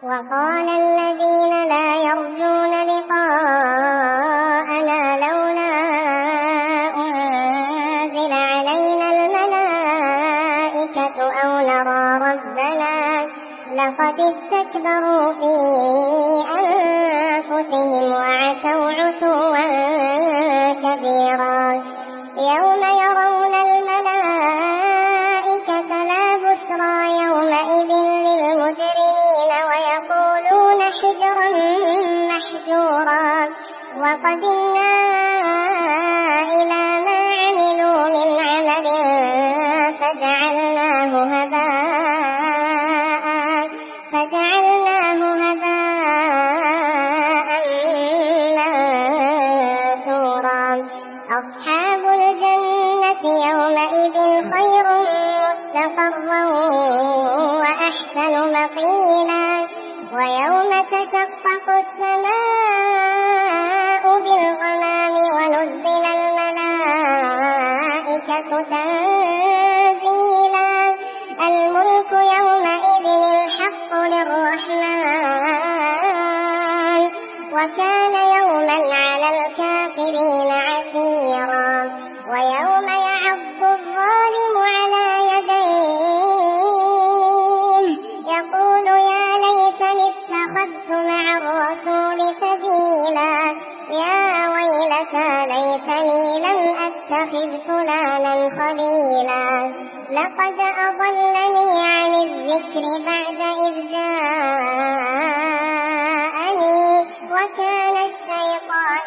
وقال الذين لا يرجون لقاءنا لولا أنزل علينا الملائكة أو نرى ربنا لقد استكبروا في أنفسهم وعتوا عتوا كبيرا يوم يرون الملائكة لا بشرى يومئذ للمجرمين ويقولون حجرا محجورا وقدمنا إلى ما عملوا من عمل فجعلناه هباء منثورا أصحاب الجنة يومئذ خير مستقرا وأحسن مقيلا ويوم تشقق السماء بالغمام ونزل الملائكة تنزيلا الملك يومئذ الحق للرحمن وكان يوما على الكافرين عسيرا ويوم يعض الظالم على يديه يقول يا ليتني اتخذت مع الرسول سبيلا يا ويلتى ليتني لم أتخذ فلانا خليلا لقد أضلني عن الذكر بعد إذ جاءني وكان الشيطان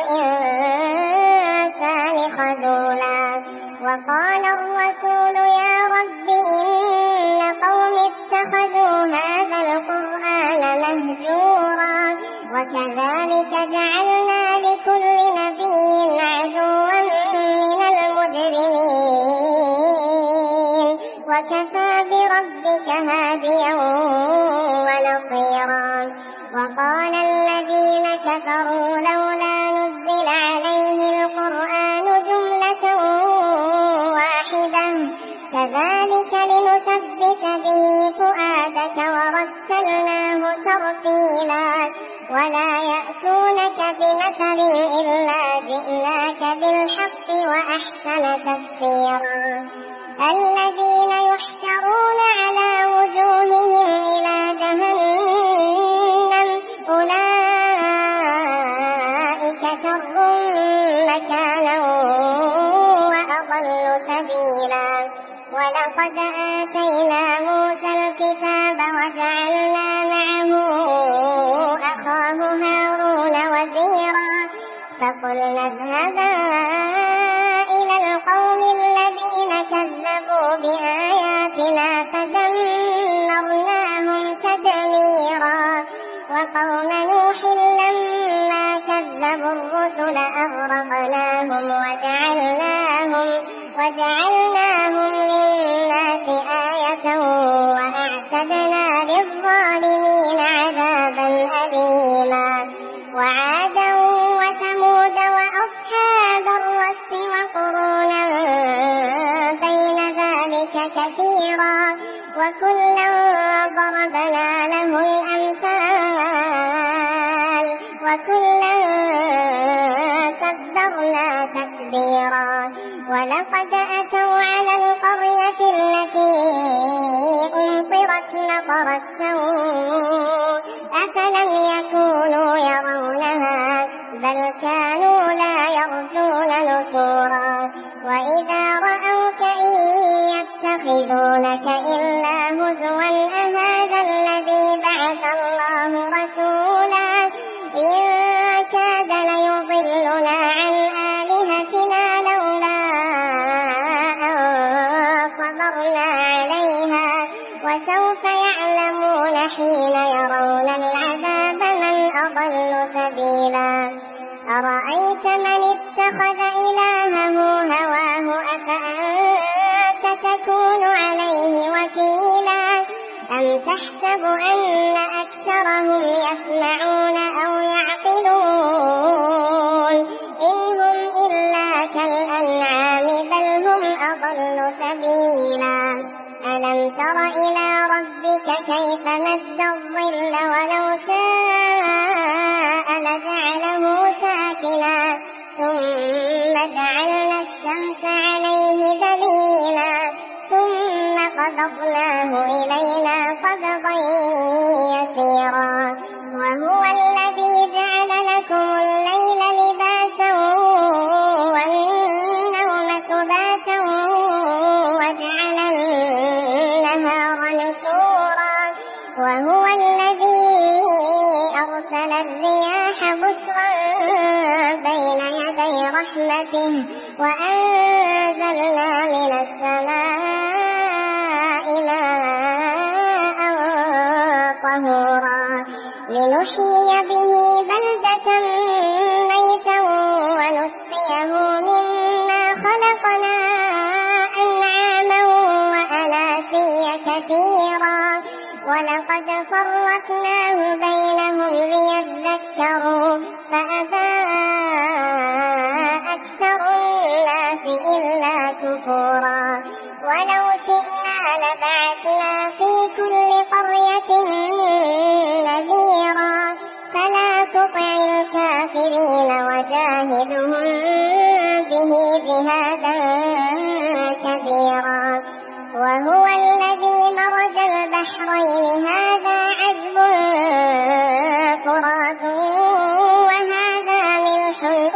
للإنسان خذولا وقال الرسول يا رب إن قوم اتخذوا هذا القرآن مهجورا وكذلك جعلنا لكل نبي عدوا من المجرمين وكفى بربك هاديا ونصيرا وقال الذين كفروا لولا نزل عليه القرآن جملة واحدة كذلك لنثبت به فؤادك ورتلناه ترتيلا ولا يأتونك بمثل إلا جئناك بالحق وأحسن تفسيرا الذين يحشرون على وجوههم إلى جهنم أولئك شر مكانا وأضل سبيلا ولقد آتينا موسى الكتاب وجعلنا معه أخاه هارون وزيرا فقلنا اذهبا إلى القوم الذين كذبوا بآياتنا فدمرناهم تدميرا وقوم نوح لما كذبوا الرسل أغرقناهم وجعلناهم للناس آية وأعتدنا للظالمين عذابا أليما وعادا وثمود وأصحاب الرس وقرونا بين ذلك كثيرا وكلا ضربنا له الأمثال وكلا تبرنا تتبيرا ولقد أتوا على القرية التي أمطرت مطر السوء أفلم يكونوا يرونها بل كانوا لا يرجون نشورا وإذا رأوك إن يتخذونك إلا هزوا أهذا الذي بعث الله رسولا إن كاد ليضلنا عن آلهتنا لولا أن صبرنا عليها وسوف يعلمون حين يرون العذاب من أضل سبيلا أرأيت من اتخذ إلهه هواه أفأنت تكون عليه وكيلا أم تحسب أن أكثرهم يسمعون أو يعقلون إن هم إلا كالأنعام بل هم أضل سبيلا ألم تر إلى ربك كيف مد الظل يضل ولو شاء لجعله ساكنا ثم جعلنا الشمس عليه دليلا ثم قبضناه إلينا قبضا يسيرا وهو الذي جعل لكم الليل لباسا والنوم سباتا وجعل النهار نشورا وهو الذي أرسل الرياح بشرا بين يدي رحمته وأنزلنا من السماء ماء طهورا لنحيي به بلدة ميتا ونسقيه مما خلقنا أنعاما وأناسيا كثيرا ولقد فرقناه بينهم ليذكروا فأبى أكثر الناس إلا كفورا ولو شئنا لبعثنا في كل قرية نذيرا فلا تطع الكافرين وجاهدهم به جهادا كبيرا وهو الذي مرج البحرين هذا عذب فرات وهذا ملح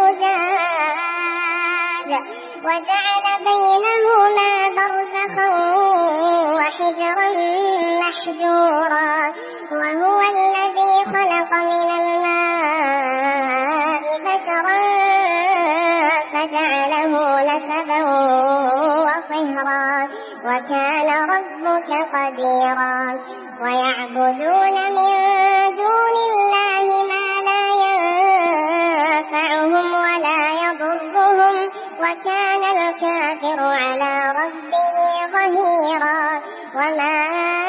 أجاج وجعل بينهما برزخا وحجرا محجورا وهو الذي خلق من الماء بشرا فجعله نسبا وصهرا وكان ربك قديرا ويعبدون من دون الله ما لا ينفعهم ولا يضرهم وكان الكافر على ربه ظهيرا وما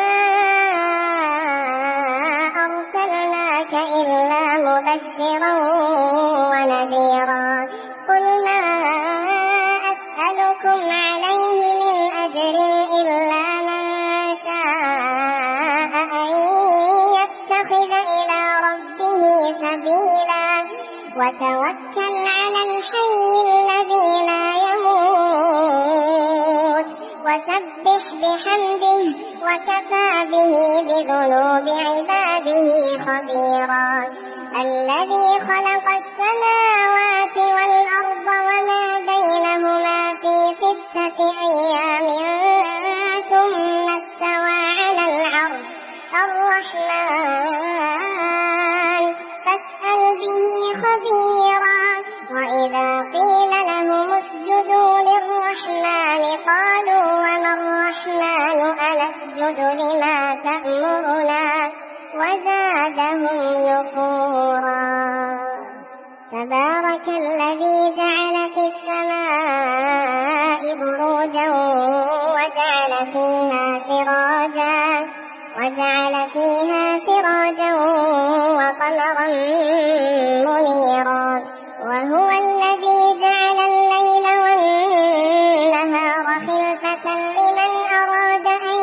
أرسلناك إلا مبشرا ونذيرا قل ما أسألكم عليه من أجر إلا من شاء أن يتخذ إلى ربه سبيلا وتوكل على الحي الذي لا يموت وسبح بحمده وكفى به بذنوب عباده خبيرا الذي خلق السماوات والأرض وما بينهما في 6 أيام ثم استوى على العرش الرحمن فاسأل به خبيرا وإذا قيل لهم اسجدوا للرحمن قالوا وما الرحمن أنسجد لما تأمرنا وزادهم نفورا تبارك الذي جعل في السماء بروجا وجعل فيها سراجا وقمرا منيرا وهو الذي جعل الليل والنهار خلفة لمن أراد أن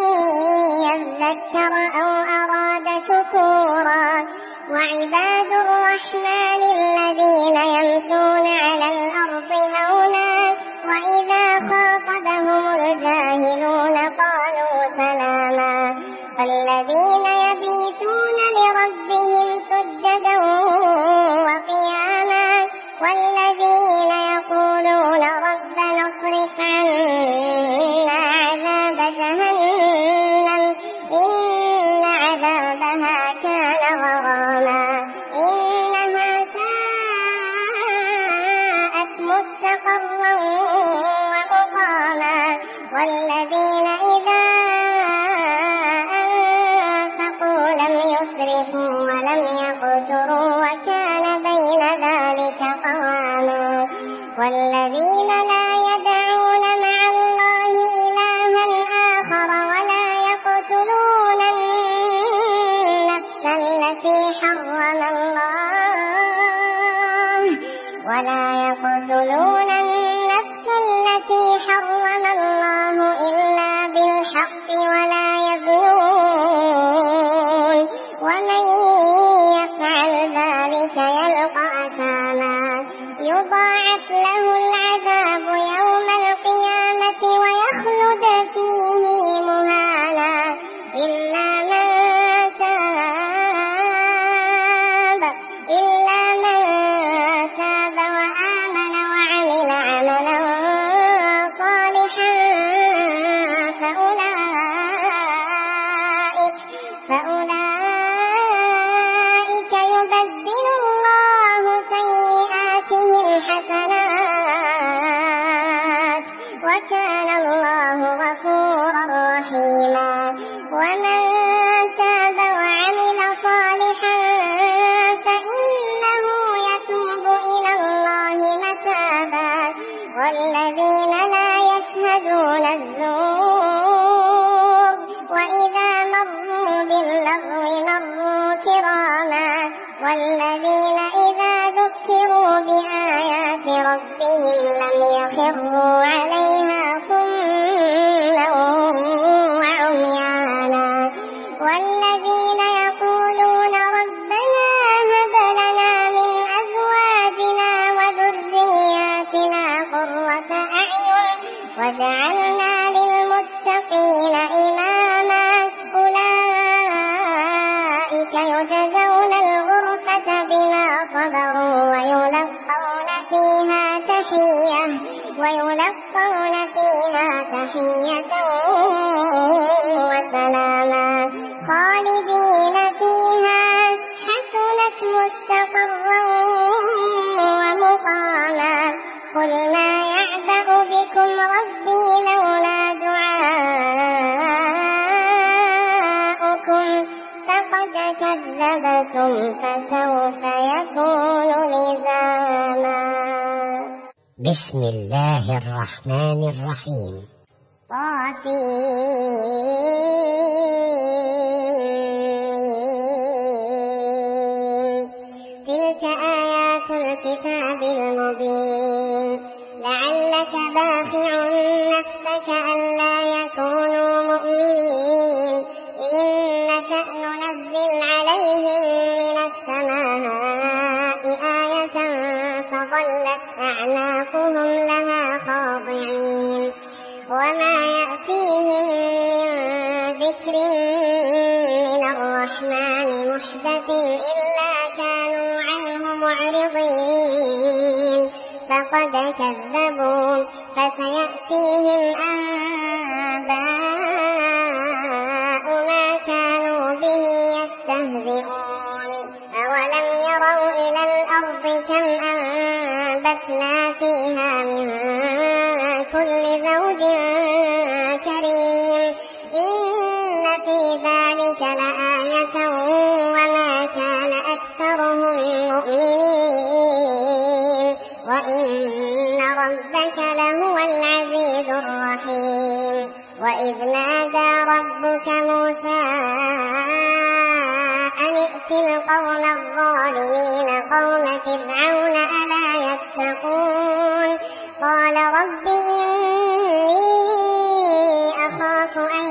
يذكر أو أراد شكورا وعباد الرحمن الذين يمشون على الأرض هونا وإذا خاطبهم الجاهلون قالوا سلاما الذين يبيتون لربهم سجدا وقياما والذين يقولون ربنا اصرف عنا عذاب جهنم إن عذابها كان غراما إنها ساءت مستقرا ومقاما والذين إذا أنفقوا لم يسرفوا ولم يقتروا وكان بين ذلك قواما والذين لا يدعون مع الله إلها آخر ولا يقتلون النفس التي حرم الله إلا بالحق ولا يزنون ومن يفعل ذلك يلقى أثاما يضاعف له العذاب يوم القيامة ويخلد فيه مهانا إلا من تاب وآمن وعمل عملا صالحا فأولئك يبدل الله سيئاتهم حسنات وكان الله غفورا رحيما ومن تاب وعمل صالحا فإنه يتوب إلى الله متابا والذين لا يشهدون الزور وإذا مروا باللغو مروا كراما والذين إذا ذكروا بآيات ربهم لم يخروا عليها صما وعميانا والذين يقولون ربنا هب لنا من أزواجنا وذرياتنا قرة أعين وجعلنا للمتقين إماما أولئك يجزون الغرفة بما صبروا ويلقون فيها تحية وسلاما خالدين فيها حسنت مستقرا ومقاما قل ما يعبأ بكم ربي لولا دعاؤكم فقد كذبتم فسوف يكون لزاما. بسم الله الرحمن الرحيم. تلك آيات الكتاب المبين لعلك باخع نفسك ألا يكونوا مؤمنين إن نشأ ننزل عليهم من السماء آية فظلت أعناقهم لها خاضعين وما يأتيهم من ذكر من الرحمن محدث إلا كانوا عنه معرضين فقد كذبوا فسيأتيهم أنباء ما كانوا به يستهزئون أولم يروا إلى الأرض كم أنبتنا فيها من كل زوج كريم إن في ذلك لآية وما كان أكثرهم مؤمنين وإن ربك لهو العزيز الرحيم وإذ نادى ربك موسى أن ائت القوم الظالمين قوم فرعون ألا يتقون قال رب إني أخاف أن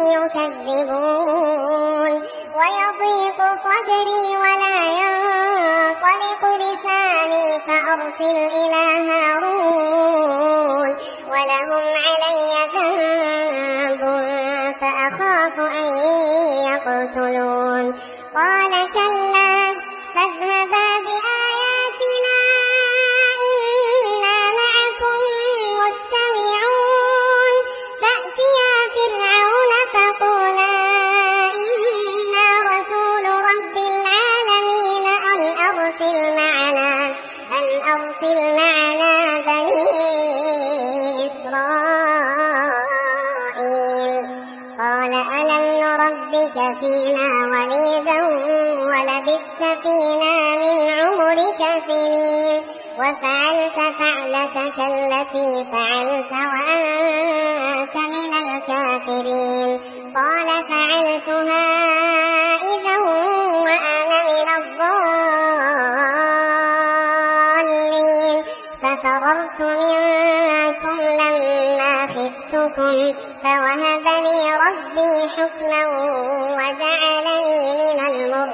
يكذبون ويضيق صدري ولا ينطلق لساني فأرسل إلى هارون ولهم علي ذنب فأخاف أن يقتلون قال كلا فاذهبا بآياتنا إنا معكم مستمعون فأتيا فرعون فقولا إنا رسول رب العالمين أن أرسل معنا بني إسرائيل قال ألم نربك فينا وليدا ولبثت فينا من عمرك سنين وفعلت فعلتك التي فعلت وأنت من الكافرين قال فعلتها إذا وأنا من الضالين ففررت منكم لما خفتكم فوهب لي ربي حكما وجعلني من المرسلين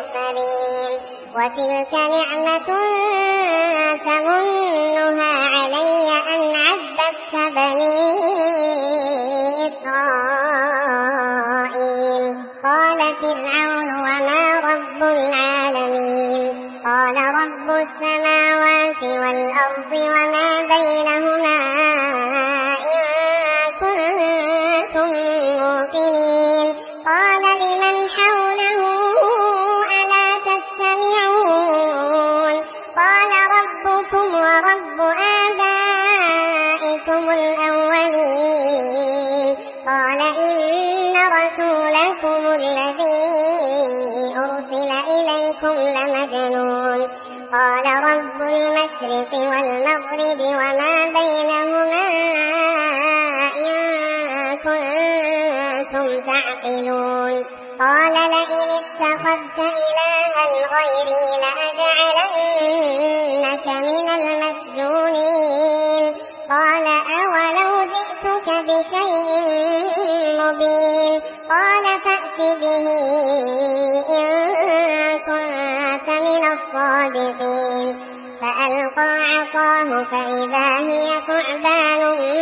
وتلك نعمة تمنها علي أن عبدت بني إسرائيل. قال فرعون وما رب العالمين؟ قال رب السماوات والأرض وما بينهما إن كنتم موقنين. قال لمن حوله ألا تستمعون؟ قال ربكم ورب آبائكم الأولين. قال إن رسولكم الذي أرسل إليكم لمجنون. قال رب المشرق والمغرب وما بينهما إن كنتم تعقلون. قال لئن اتخذت إلها غيري لأجعلنك من المسجونين. قال أولو جئتك بشيء مبين؟ قال فأت به إن كنت من الصادقين. فألقى عصاه فإذا هي ثعبان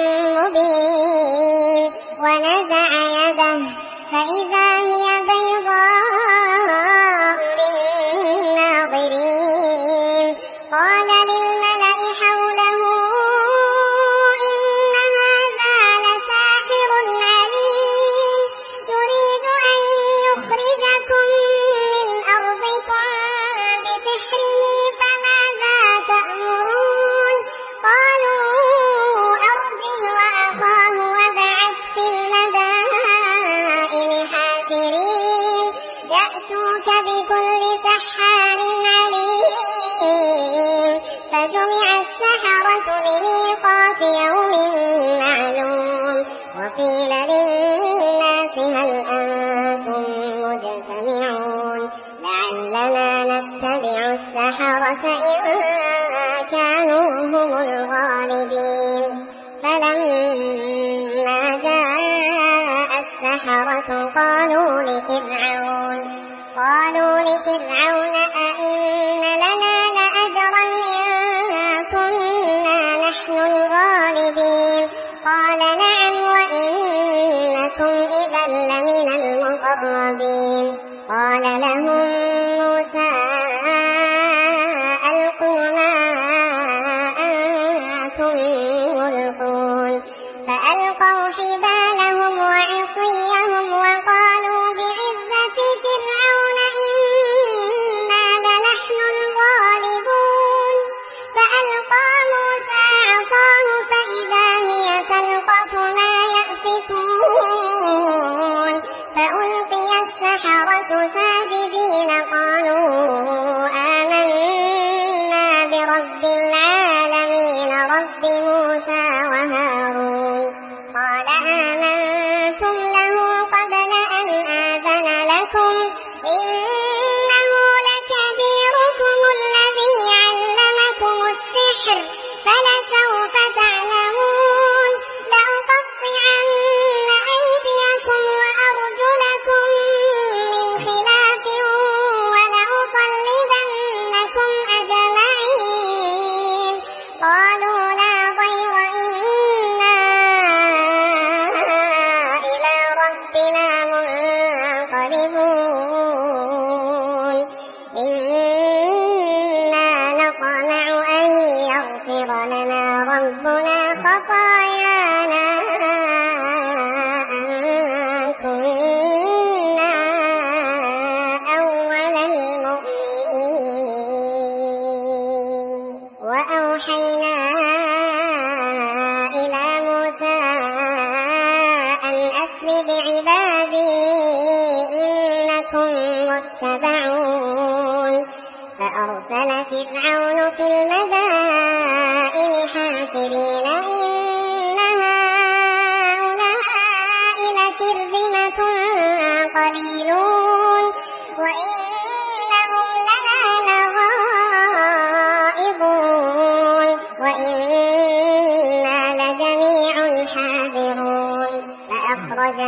مبين ونزع يده فإذا هي بيضاء للناظرين. قال للملأ حوله إن هذا لساحر عليم يريد أن يخرجكم من أرضكم بسحره فماذا تأمرون؟ قالوا أرجه وأخاه وابعث في المدائن حاشرين يأتوك بكل سحار عليم. فجمع السحرة لميقات يوم معلوم. وقيل للناس هل أنتم مجتمعون لعلنا نتبع السحرة إن كانوا هم الغالبين. فلما جاء السحرة قالوا لفرعون أئن لنا لأجرا إن كنا نحن الغالبين؟ قال نعم وإنكم إذا لمن المقربين. قال لهم موسى ألقوا ما أنتم ملقون. فألقوا حبالهم وعصيهم وقالوا بعزة فرعون إنا لنحن الغالبون. فألقى موسى عصاه فإذا هي تلقف ما يأفكون. فألقي السحرة ساجدين قالوا آمنا برب العالمين رب موسى وهارون. قال آمنتم له قبل أن آذن لكم إنه لكبيركم الذي علمكم السحر فلسوف تعلمون. لأقطعن أيديكم وأرجلكم من خلاف ولأصلبنكم أجمعين. قالوا لا ضير إنا إلى ربنا منقلبون. إنا نطمع أن يغفر لنا ربنا خطايانا أن كنا أول المؤمنين. وأوحينا إلى موسى أن أسر بعبادي إنكم متبعون. فأرسل فرعون في المدائن حاشرين إن هؤلاء لشرذمة قليلون وإنهم لنا لغائظون وإنا لجميع حاذرون.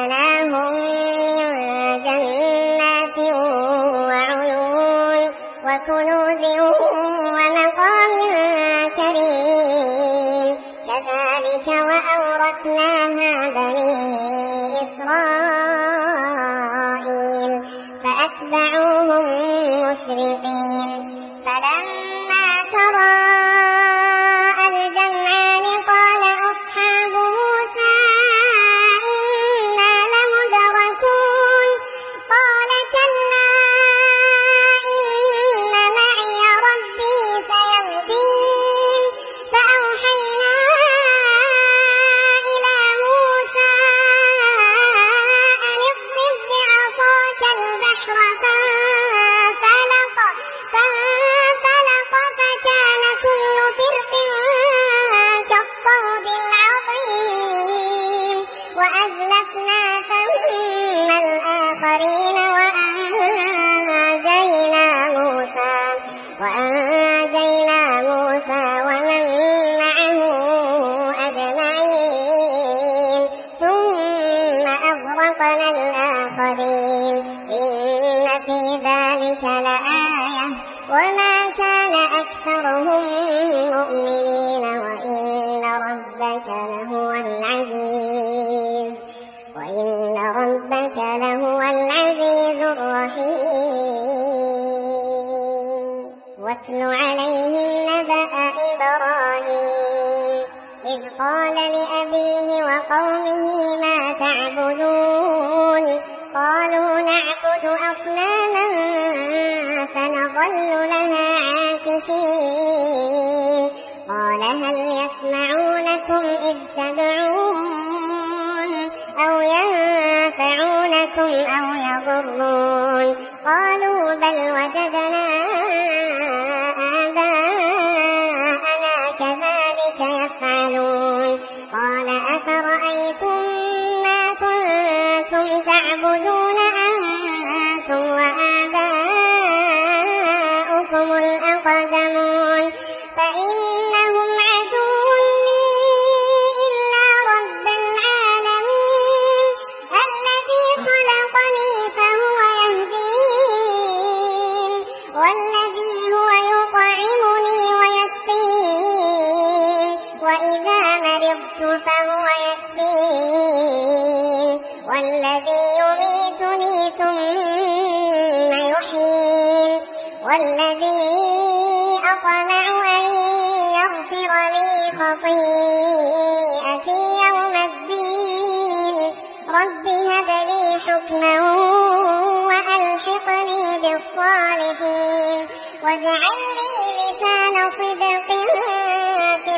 فأخرجناهم من جنات وعيون وكنوز ومقام كريم كذلك وأورثناها بني إسرائيل فأتبعوهم مشرقين فلما تراءى الجمعان قال أصحاب موسى إنا لمدركون قال كلا إن معي ربي سيهدين فأوحينا إلى موسى أن اضرب بعصاك البحر فانفلق فكان كل فرق كالطود العظيم وأزلفنا ثم الآخرين وأنجينا موسى ومن معه أجمعين ثم أغرقنا الآخرين إن في ذلك لآية وما كان أكثرهم مؤمنين وإن ربك لهو العزيز الرحيم واتل عليهم نبأ إبراهيم إذ قال لأبيه وقومه ما تعبدون قالوا نعبد أصناما فنظل لها عاكفين قال هل يسمعونكم إذ تدعون أو ينفعونكم أو يضرون قالوا بل وجدنا آباءنا كذلك يفعلون قال أفرأيتم ما كنتم تعبدون أنتم وآباؤكم الأقدمون فإنهم عدو لي إلا رب العالمين الذي خلقني فهو يهدين والذي هو يطعمني ويسقين وإذا مرضت فهو يشفين والذي يميتني ثم يحيين والذي أطمع أن يغفر لي خطيئتي يوم الدين رب هب لي حكما وألحقني بالصالحين واجعل لي لسان صدق في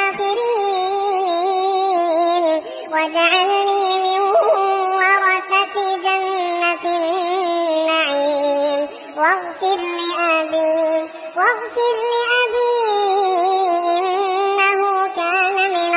الآخرين واجعلني من ورثة جنة النعيم واغفر لأبي إنه كان من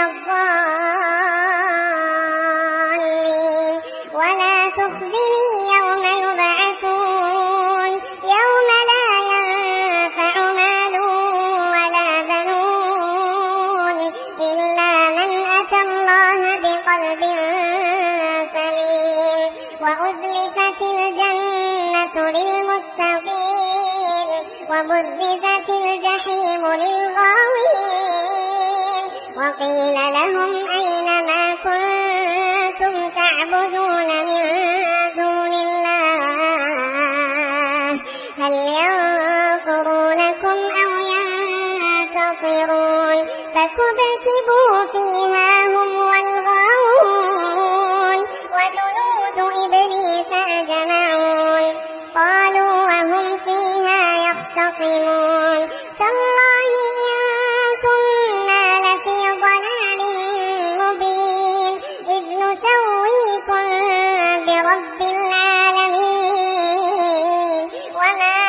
الضالين ولا تخزني يوم يبعثون يوم لا ينفع مال ولا بنون إلا من أتى الله بقلب سليم وأزلفت الجنة للمتقين وبرزت الجحيم للغاوين وقيل لهم أين ما كنتم تعبدون من دون الله هل ينصرونكم أو ينتصرون فكبكبوا فيها هم والغاوون وجنود إبليس أجمعون قالوا وهم فيها يختصمون تالله إن كنا لفي ضلال مبين إذ نسويكم برب العالمين وما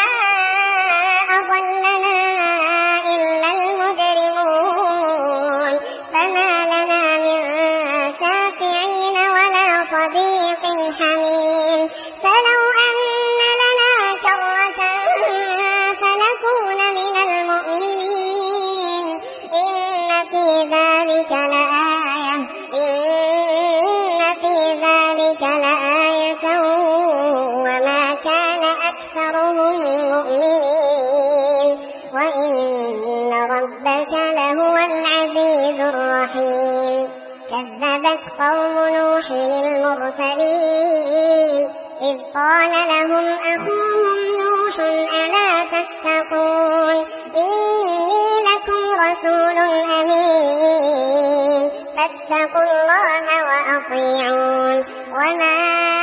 أضلنا إلا المجرمون فما لنا من شافعين ولا صديق حميم فلو أن لنا كرة فنكون من المؤمنين إن في ذلك لآية وما كان أكثرهم مؤمنين وإن ربك لهو العزيز الرحيم كذبت قوم نوح المرسلين إذ قال لهم أخوهم نوح ألا تتقون إني لكم رسول أمين فاتقوا الله وأطيعون وما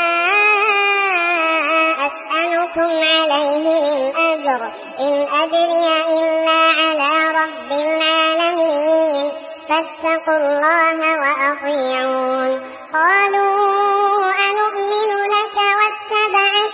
أسألكم عليه من أجر إن أجري إلا على رب العالمين فاتقوا الله وأطيعون قالوا أنؤمن لك واتبعك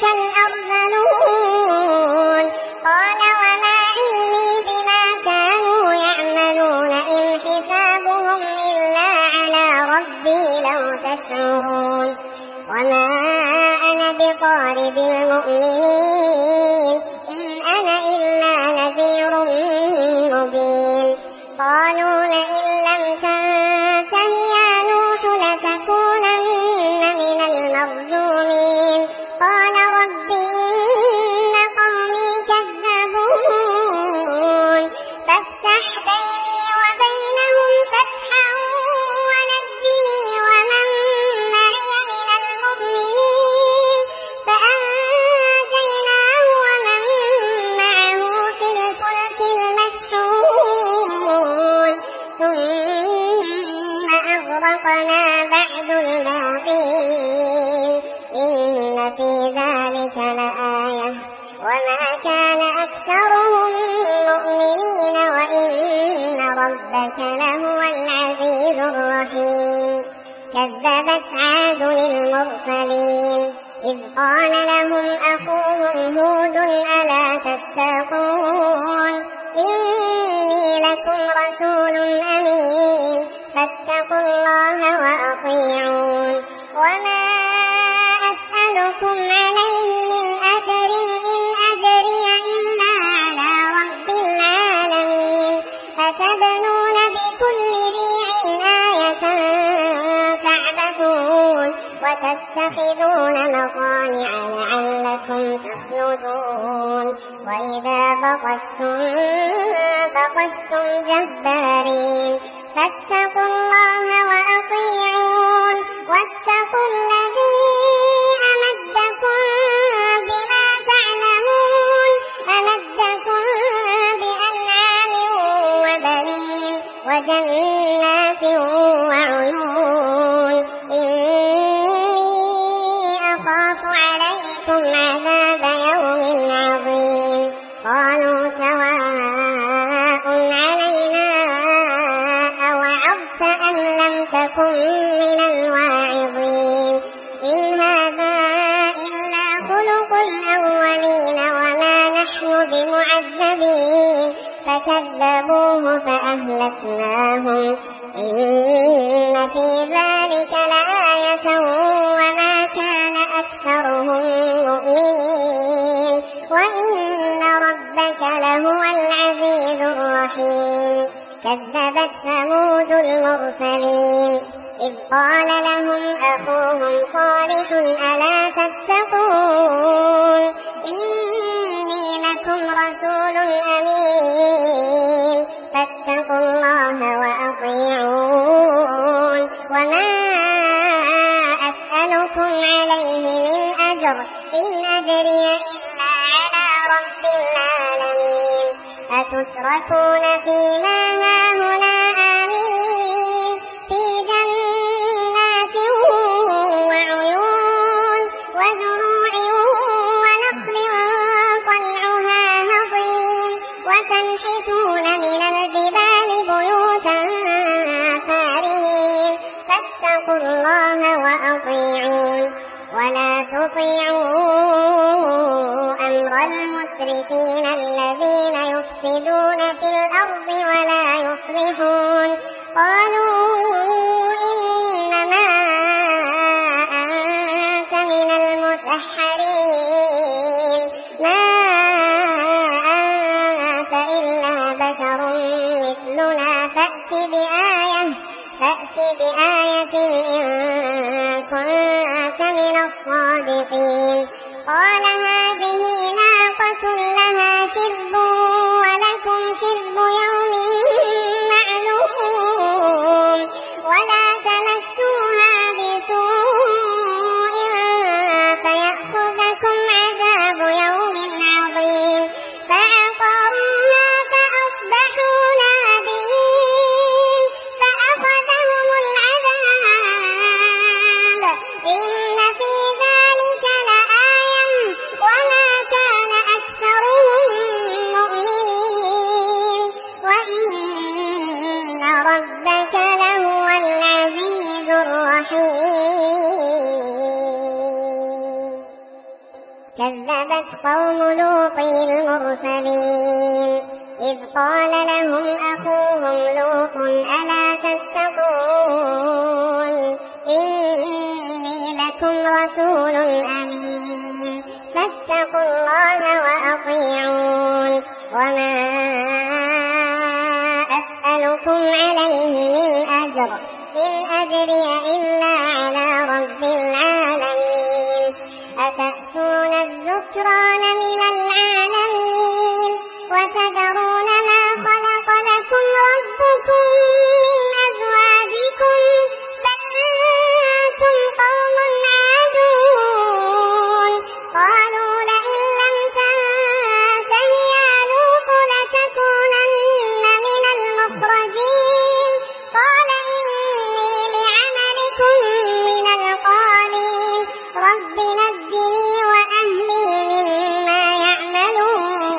الأرذلون قال وما علمي بما كانوا يعملون إن حسابهم إلا على ربي لو تشعرون وما أنا بطارد المؤمنين إن أنا إلا نذير مبين قالوا لئن لم تنته يا نوح لتكونن من المرجومين قال رب إن قومي كذبون فافتح بيني وبينهم فتحا ونجني ومن معي من المؤمنين فأنجيناه ومن معه في الفلك المشحون ثم أغرقنا بعد الباقين إن في ذلك لآية وما كان أكثرهم مؤمنين وإن ربك لهو العزيز الرحيم كذبت عاد المرسلين إذ قال لهم أخوهم هود ألا تتقون إني لكم رسول أمين فاتقوا الله وأطيعون وما أسألكم عليه من أجر إن أجري إلا على رب العالمين أتبنون بكل ريع آية تعبثون وتتخذون مصانع لعلكم تخلدون وإذا بطشتم جبارين فاتقوا الله وأطيعون واتقوا الذي أمدكم بما تعلمون أمدكم بأنعام وبنين وجنات وعيون إني أخاف عليكم عذاب يوم عظيم قالوا سواء علينا أوعظت أم لم تكن من الواعظين إن هذا إلا خلق الأولين وما نحن بمعذبين فكذبوه فأهلكناهم إن في ذلك لآية وما كان أكثرهم مؤمنين وإن ربك لهو العزيز الرحيم كذبت ثمود المرسلين إذ قال لهم أخوهم صالح ألا تتقون إني لكم رسول أمين فاتقوا الله وأطيعون وما أسألكم عليه من أجر إن أجري إلا على رب العالمين أتتركون فيما هاهنا آمنين في جنات وعيون وزروع ونخل طلعها هضيم وتنحتون من الجبال بيوتا فارهين فاتقوا الله وأطيعون ولا تطيعوا أمر المسرفين الذين يفسدون في الأرض ولا يصلحون قالوا إنما أنت من المسحرين ما أنت إلا بشر مثلنا فأت بآية إن كنت من الصادقين قال هذه ناقة لها شرب ولكم المرسلين إذ قال لهم أخوهم لوط ألا تتقون إني لكم رسول أمين فاتقوا الله وأطيعون وما أسألكم عليه من أجر إن أجري إلا على رب العالمين أتأتون الذكران من العالمين وتذرون ما خلق لكم ربكم من أزواجكم بل أنتم قوم عادون قالوا لئن لم تنته يا لوط لتكونن من المخرجين قال إني لعملكم من القالين رب نجني وأهلي مما يعملون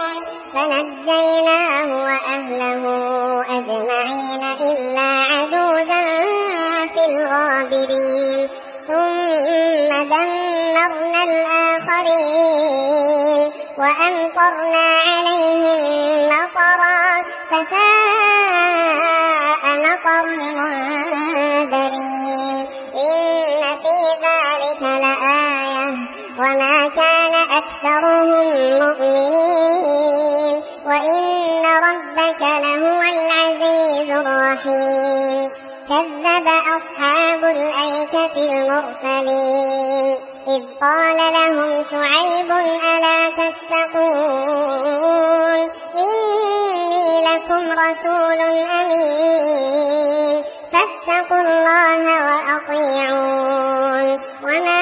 فنجيناه وأهله أجمعين إلا عجوزا في الغابرين ثم دمرنا الآخرين وأمطرنا عليهم مطرا فساء مطر المنذرين إن في ذلك لآية وما كان أكثرهم مؤمنين وإن ربك لهو العزيز الرحيم كذب أصحاب الأيكة المرسلين إذ قال لهم شعيب ألا تتقون إني لكم رسول أمين فاتقوا الله وأطيعون وما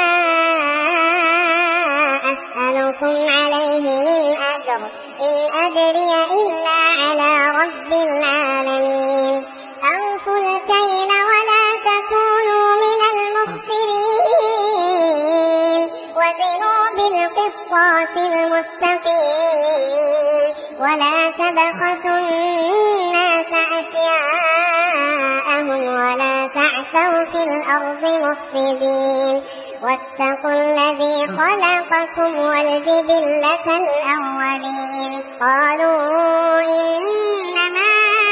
أسألكم عليه من أجر إن أجري إلا على رب العالمين أوفوا الكيل ولا تكونوا من المخسرين وزنوا بالقسطاس المستقيم ولا تبخسوا الناس أشياءهم ولا تعثوا في الأرض مفسدين واتقوا الذي خلقكم والجبلة الأولين قالوا إنما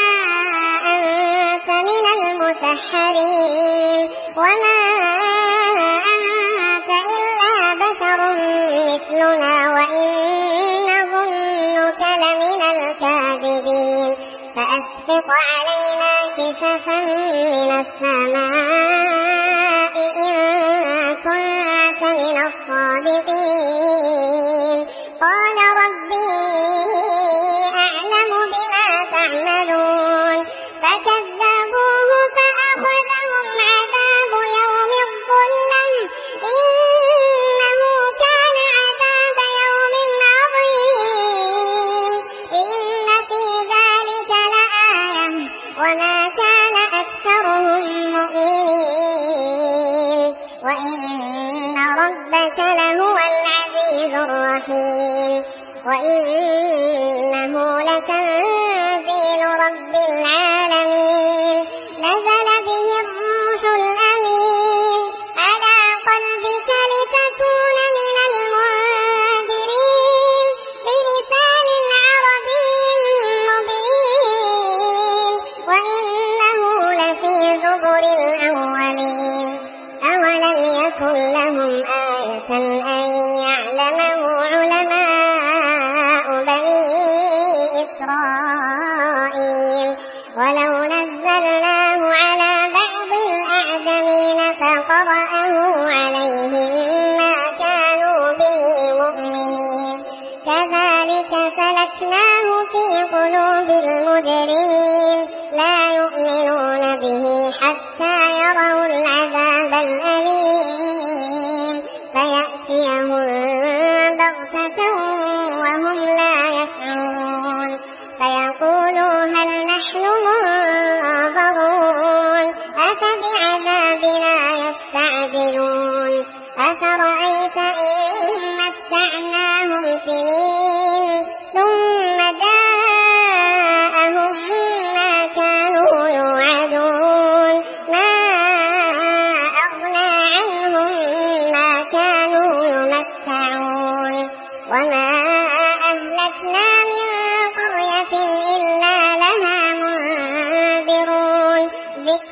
أنت من المسحرين وما أنت إلا بشر مثلنا وإن نظنك لمن الكاذبين فأسقط علينا كسفا من السماء إن كنت من الصادقين قال ربي أعلم بما تعملون فكذبوه فأخذهم عذاب يوم الظلة إنه كان عذاب يوم عظيم إن في ذلك لآية وما كان أكثرهم مؤمنين وإن ربك لهو العزيز الرحيم وإنه لتنزيل رب العالمين نزل به الروح الأمين على قلبك لتكون من المنذرين بلسان عربي مبين وإنه لفي زبر الأولين أولم يكن لهم آية أن يعلمه علماء بني إسرائيل ولو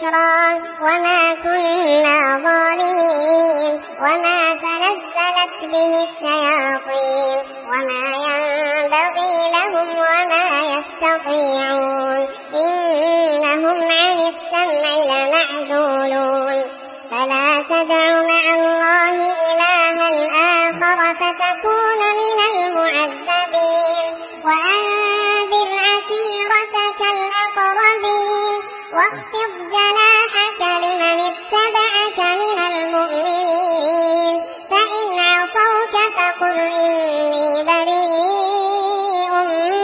ذكرا وما كنا ظالمين وما تنزلت به الشياطين وما ينبغي لهم وما يستطيعون إنهم عن السمع لمعزولون فلا تدع مع الله إلها آخر فتكون من المعذبين وأنذر عشيرتك الأقربين واخفض جناحك لمن اتبعك من المؤمنين فإن عصوك فقل إني بريء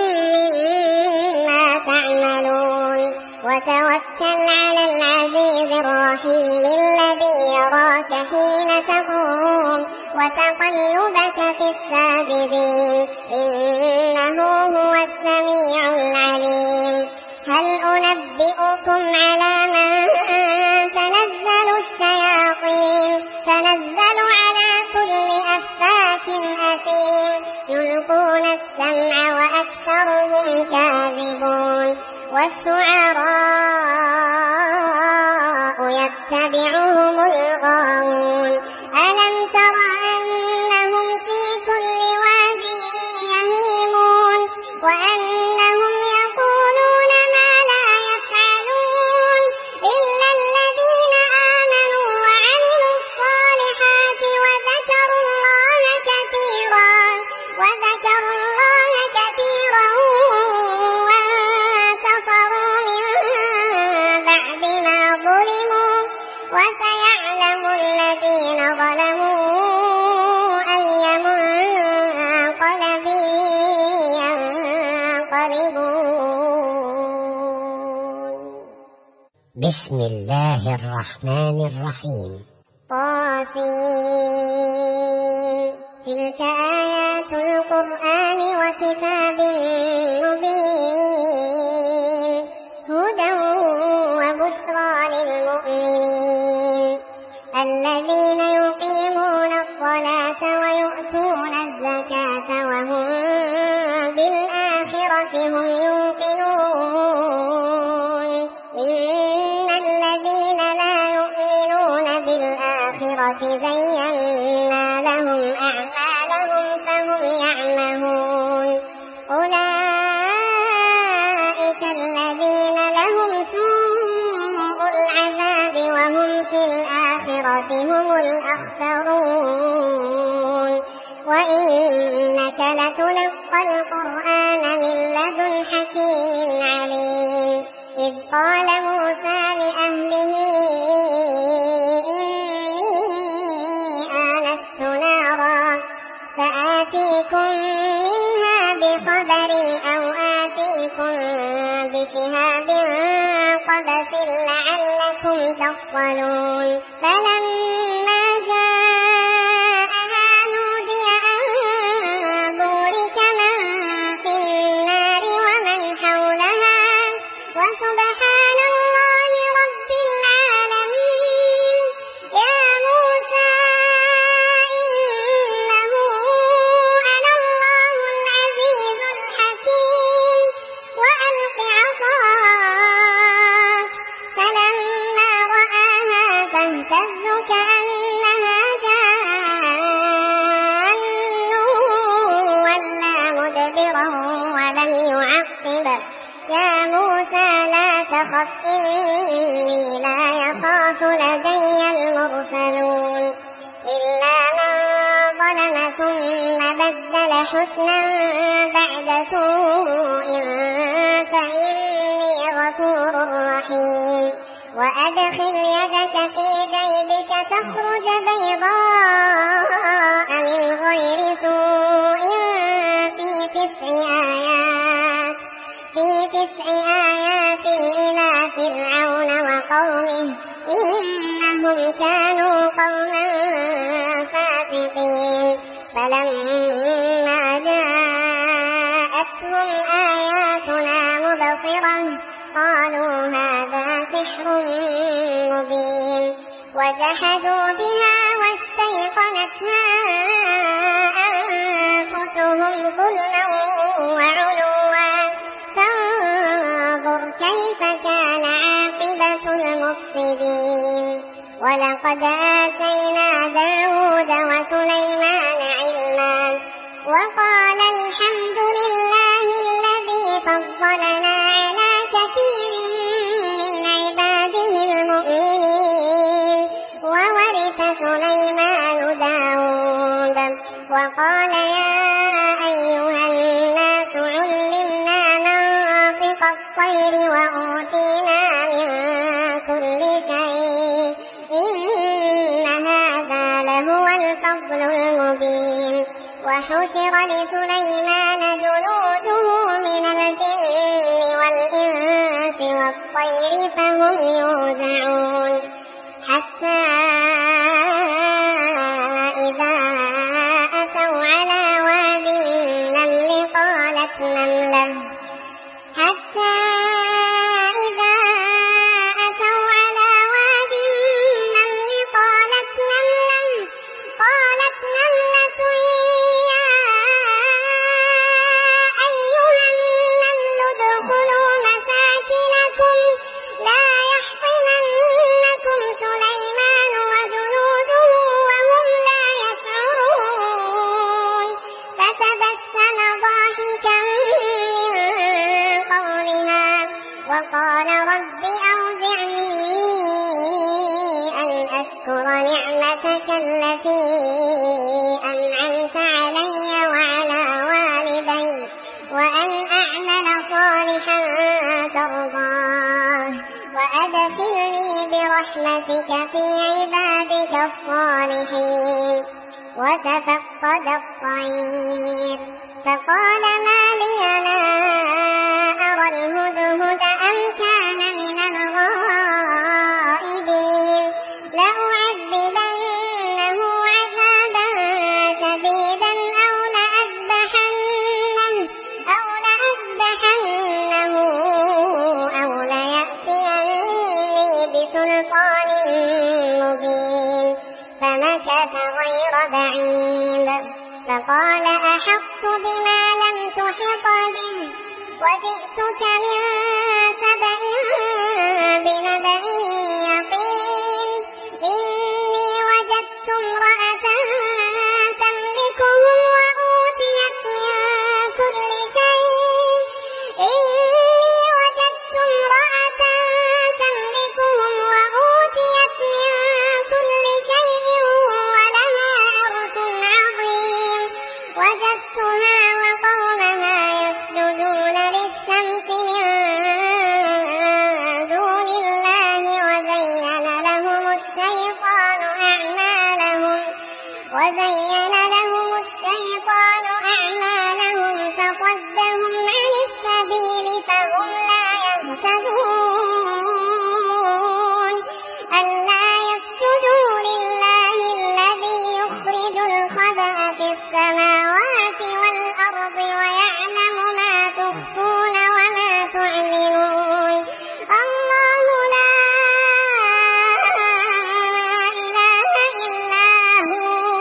مما تعملون وتوكل على العزيز الرحيم الذي يراك حين تقوم وتقلبك في الساجدين إنه هو السميع العليم هل أنبئكم على من تنزل الشياطين تنزل على كل أفاك أثيم يلقون السمع وأكثرهم كاذبون والشعراء يتبعهم الغاوون ألم تر أنهم في كل واد يهيمون وأنهم يقولون ما لا يفعلون إلا الذين آمنوا وعملوا الصالحات وذكروا الله كثيرا وانتصروا من بعد ما ظلموا وسيعلم الذين ظلموا أي منقلب ينقلبون. بسم الله الرحمن الرحيم. تلك آيات القرآن وكتاب مبين هدى وبشرى للمؤمنين الذين يقيمون الصلاة ويؤتون الزكاة وهم بالآخرة هم يوقنون إن الذين لا يؤمنون بالآخرة زينا لهم أعمالهم فهم يعمهون أولئك الذين لهم سوء العذاب وهم في الآخرة هم الأخسرون وإنك لتلقى القرآن من لدن حكيم عليم إذ قال موسى لأهله إني آنست نارا فآتيكم منها بخبر أو آتيكم بشهاب قبس لعلكم تصطلون فلما جاءها نودي أن بورك من في النار ومن حولها وسبحان الله رب العالمين يا موسى إنه أنا الله العزيز الحكيم وألق عصاك فلما رآها تهتز كأنها جان ولا مدبرا ولم يعقب يا موسى لا تخف إني لا يخاف لدي المرسلون إلا من ظلم ثم بدل حسنا بعد سوء فإني غفور رحيم وأدخل يدك في جيبك تخرج بيضاء من غير سوء في 9 آيات إلى فرعون وقومه إنهم كانوا قوما فاسقين فلما جاءتهم آياتنا مبصرة قالوا هذا سحر مبين وجحدوا بها واستيقنتها أنفسهم ظلما وعلوا فانظر كيف كان عاقبة المفسدين ولقد آتينا داود وسليمان علما وقال الحمد لله الذي فضلنا على كثير من عباده المؤمنين. وورث سليمان داود وقال يا أيها الناس علمنا منطق الطير وأوتينا من كل شيء إن هذا لهو الفضل المبين. وحشر لسليمان جنوده من الجن والإنس والطير فهم يوزعون حتى إذا أتوا على واد النمل قالت نملة وقال رب أوزعني أن أشكر نعمتك التي أنعمت علي وعلى والدي وأن أعمل صالحا ترضاه وأدخلني برحمتك في عبادك الصالحين. وتفقد الطير فقال ما لي لا أرى الهدهد أم كان من الغائبين لأعذبنه عذابا شديدا أو ليأتيني بسلطان مبين. فمكث غير بعيد فقال أحطت بما لم تحط به وجئتك من سبأ بنبأ يقين. إني وجدت امرأة تملكهم وأوتيت من كل شيء ولها عرش عظيم. وجدتها وقومها يسجدون للشمس من دون الله وزين لهم أعمالهم فصدهم عن السبيل فهم لا يهتدون. ألا يسجدوا لله الذي يخرج الخبأ في السماوات والأرض ويعلم ما تخفون وما تعلنون. الله لا إله إلا هو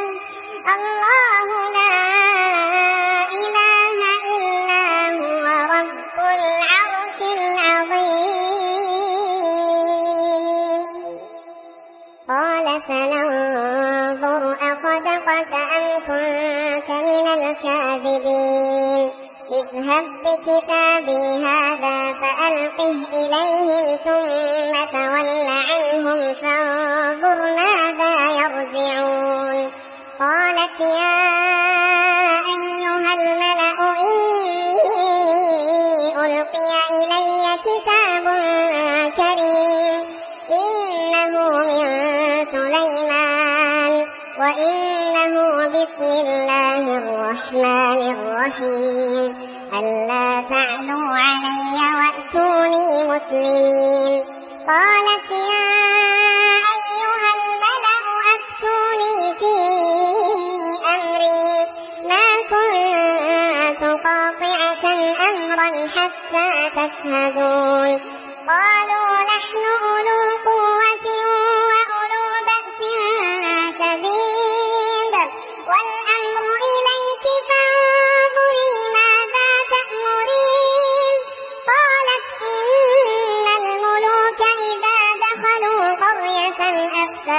رب العرش العظيم. قال فننظر أصدقت أم كنت من الكاذبين. اذهب بكتابي هذا فألقه إليهم ثم تول عنهم فانظر ماذا يرجعون. قالت يا أيها الملأ إني ألقي إلي كتاب كريم إنه من سليمان وإنه بسم الله الرحمن الرحيم. ألا تعلوا علي وأتوني مسلمين. قالت يا أيها الملأ أفتوني في أمري ما كنت قاطعة أمرا حتى تشهدون. قالوا نحن أولو قوة وأولو بأس شديد والأمر إليك فانظري ماذا تأمرين. قالت إن الملوك إذا دخلوا قرية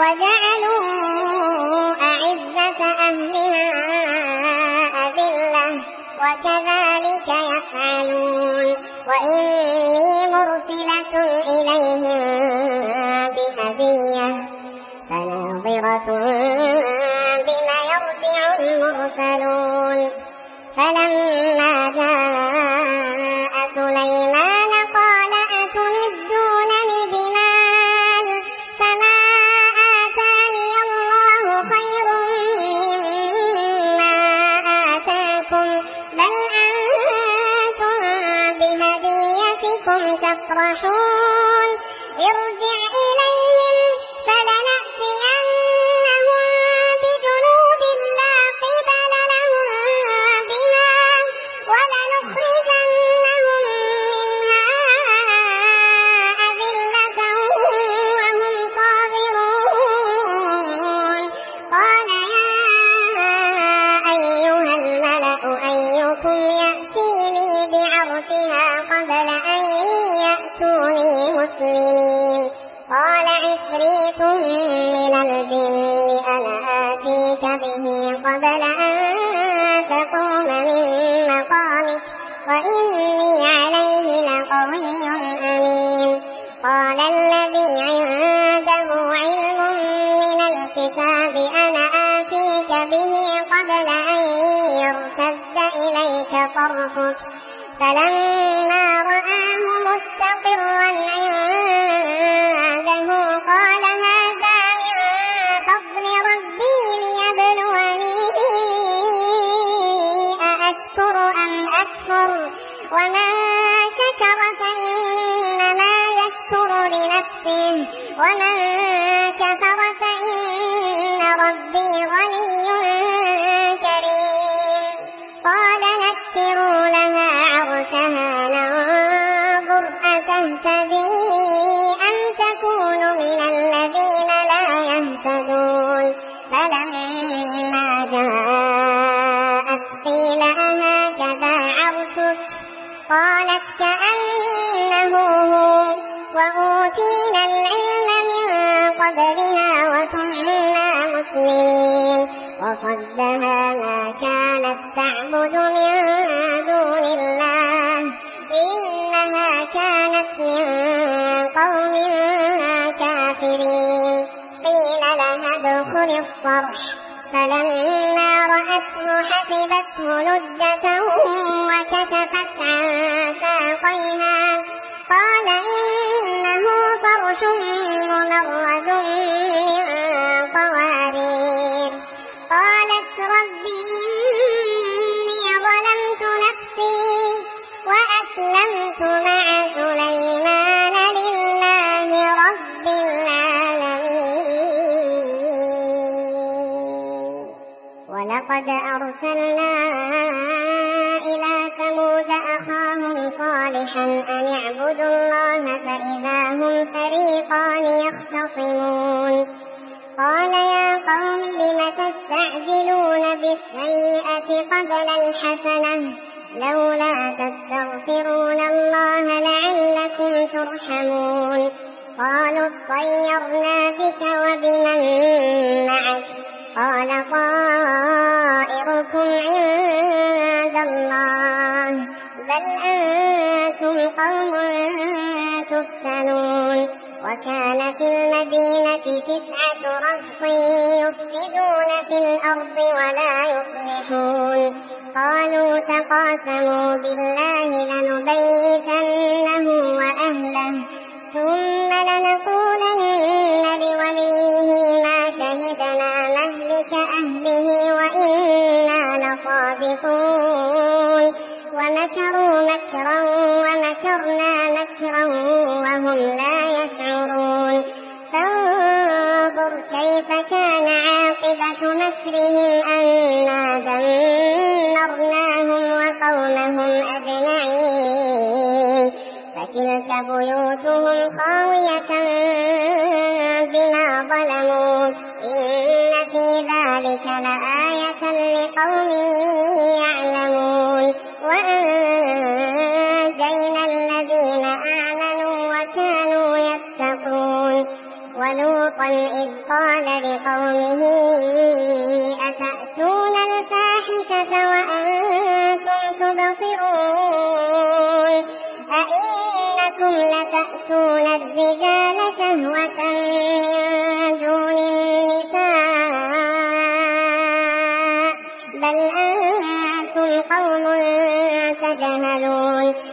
وجعلوا أعزة أهلها أذلة وكذلك يفعلون وإني مرسلة إليهم بهدية فناظرة بما يرجع المرسلون فلما جاء سليمان قال أتمدونني بمال فما آتاني الله خير مما آتاكم بل أنتم بهديتكم تفرحون ارجع إليهم فلنأتينهم بجنود لا قبل لهم بها ولنخرجنهم منها أذلة وهم صاغرون قال يا أيها الملأ أيكم يأتيني بعرشها قبل أن يأتوني مسلمين قال عفريت من الجن أنا آتيك به قبل أن تقوم من مقامك وإني عليه لقوي أمين قال الذي عنده علم من الكتاب أنا آتيك به قبل أن يرتد إليك طرفك فلما رآه مستقرا عنده قال هذا من فضل ربي ليبلوني أأشكر أم أكفر ومن شكر فإنما يشكر لنفسه ومن كفر فإن ربي غني كريم قال نكروا لها عرشها ننظر أتهتدي أم تكون من الذين لا يهتدون فلما جاءت قيل أهكذا عرشك قالت كأنه هو وأوتينا العلم من قبلها وكنا مسلمين وصدها ما كانت تعبد من دون الله إنها كانت من قوم كافرين قيل لها ادخل الصرح فلما رأته حسبته لجة وكشفت عن ساقيها قال إنه فرش ممرد من قوارير قالت رب إني ظلمت نفسي وأسلمت مع سليمان لله رب العالمين ولقد أرسلنا إلى ثمود أخاهم صالحا أن اعبدوا الله فإذا هم فريقان يختصمون قال يا قوم لم تستعجلون بالسيئة قبل الحسنة لولا تستغفرون الله لعلكم ترحمون قالوا اطيرنا بك وبمن معك قال طائركم عند الله بل أنتم قوم تفتنون وكان في المدينة 9 رهط يفسدون في الأرض ولا يصلحون قالوا تقاسموا بالله لنبيتنه وأهله ثم لنقولن لوليه ما شهدنا مهلك أهله وإنا لصادقون ومكروا مكرا ومكرنا مكرا وهم لا يشعرون فانظر كيف كان عاقبة مكرهم أنا دمرناهم وقومهم أجمعين فتلك بيوتهم خاوية بما ظلموا إن في ذلك لآية لقوم يعلمون وأنجينا الذين آمنوا وكانوا يتقون ولوطا لوطا إذ قال لقومه أتأتون الفاحشة وأنتم تبصرون أئنكم لتأتون الرجال شهوة من دون النساء بل أنتم قوم تجهلون